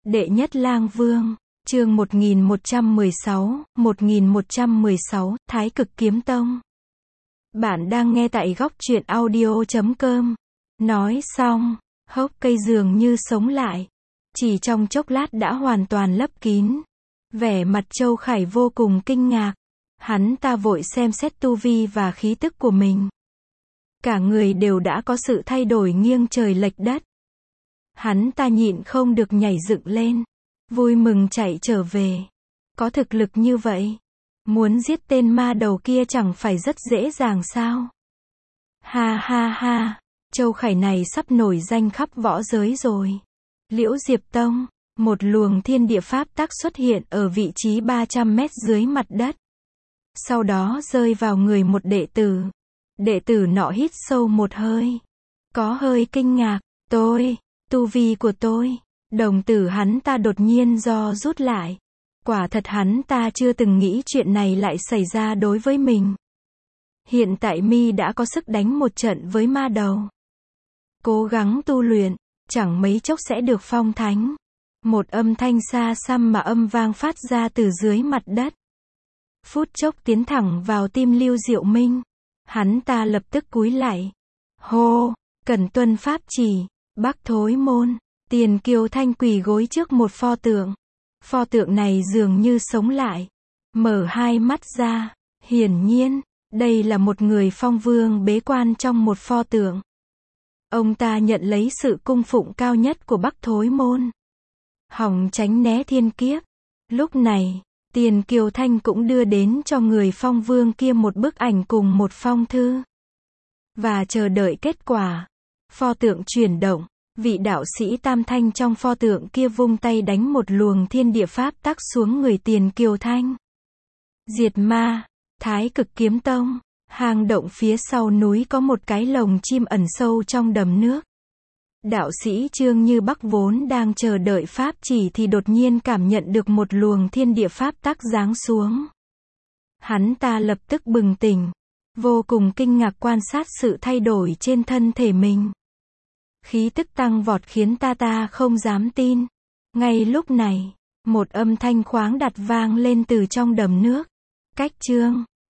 Đệ nhất lang vương, chương 1116, Thái Cực Kiếm Tông. Bạn đang nghe tại góc truyện audio.com. Nói xong, hốc cây dường như sống lại. Chỉ trong chốc lát đã hoàn toàn lấp kín. Vẻ mặt Châu Khải vô cùng kinh ngạc. Hắn ta vội xem xét tu vi và khí tức của mình. Cả người đều đã có sự thay đổi nghiêng trời lệch đất. Hắn ta nhịn không được nhảy dựng lên. Vui mừng chạy trở về. Có thực lực như vậy. Muốn giết tên ma đầu kia chẳng phải rất dễ dàng sao? Ha ha ha. Châu Khải này sắp nổi danh khắp võ giới rồi. Liễu Diệp Tông. Một luồng thiên địa pháp tắc xuất hiện ở vị trí 300 mét dưới mặt đất. Sau đó rơi vào người một đệ tử. Đệ tử nọ hít sâu một hơi. Có hơi kinh ngạc. Tu vi của tôi. Đồng tử hắn ta đột nhiên rút lại. Quả thật hắn ta chưa từng nghĩ chuyện này lại xảy ra đối với mình. Hiện tại mi đã có sức đánh một trận với ma đầu. Cố gắng tu luyện, chẳng mấy chốc sẽ được phong thánh. Một âm thanh xa xăm mà âm vang phát ra từ dưới mặt đất. Phút chốc tiến thẳng vào tim Lưu Diệu Minh. Hắn ta lập tức cúi lại. Hô, cần tuân pháp chỉ. Bắc Thối Môn. Tiền Kiều Thanh quỳ gối trước một pho tượng. Pho tượng này dường như sống lại. Mở hai mắt ra. Hiển nhiên, đây là một người phong vương bế quan trong một pho tượng. Ông ta nhận lấy sự cung phụng cao nhất của Bắc Thối Môn. Hòng tránh né thiên kiếp. Lúc này, Tiền Kiều Thanh cũng đưa đến cho người phong vương kia một bức ảnh cùng một phong thư. Và chờ đợi kết quả. Pho tượng chuyển động. Vị đạo sĩ Tam Thanh trong pho tượng kia vung tay đánh một luồng thiên địa pháp tắc xuống người Tiền Kiều Thanh. Diệt ma. Thái Cực Kiếm Tông. Hang động phía sau núi có một cái lồng chim ẩn sâu trong đầm nước. Đạo sĩ Trương Như Bắc vốn đang chờ đợi pháp chỉ thì đột nhiên cảm nhận được một luồng thiên địa pháp tắc giáng xuống. Hắn ta lập tức bừng tỉnh. Vô cùng kinh ngạc quan sát sự thay đổi trên thân thể mình. Khí tức tăng vọt khiến ta không dám tin. Ngay lúc này, một âm thanh khoáng đạt vang lên từ trong đầm nước. Cách Trương,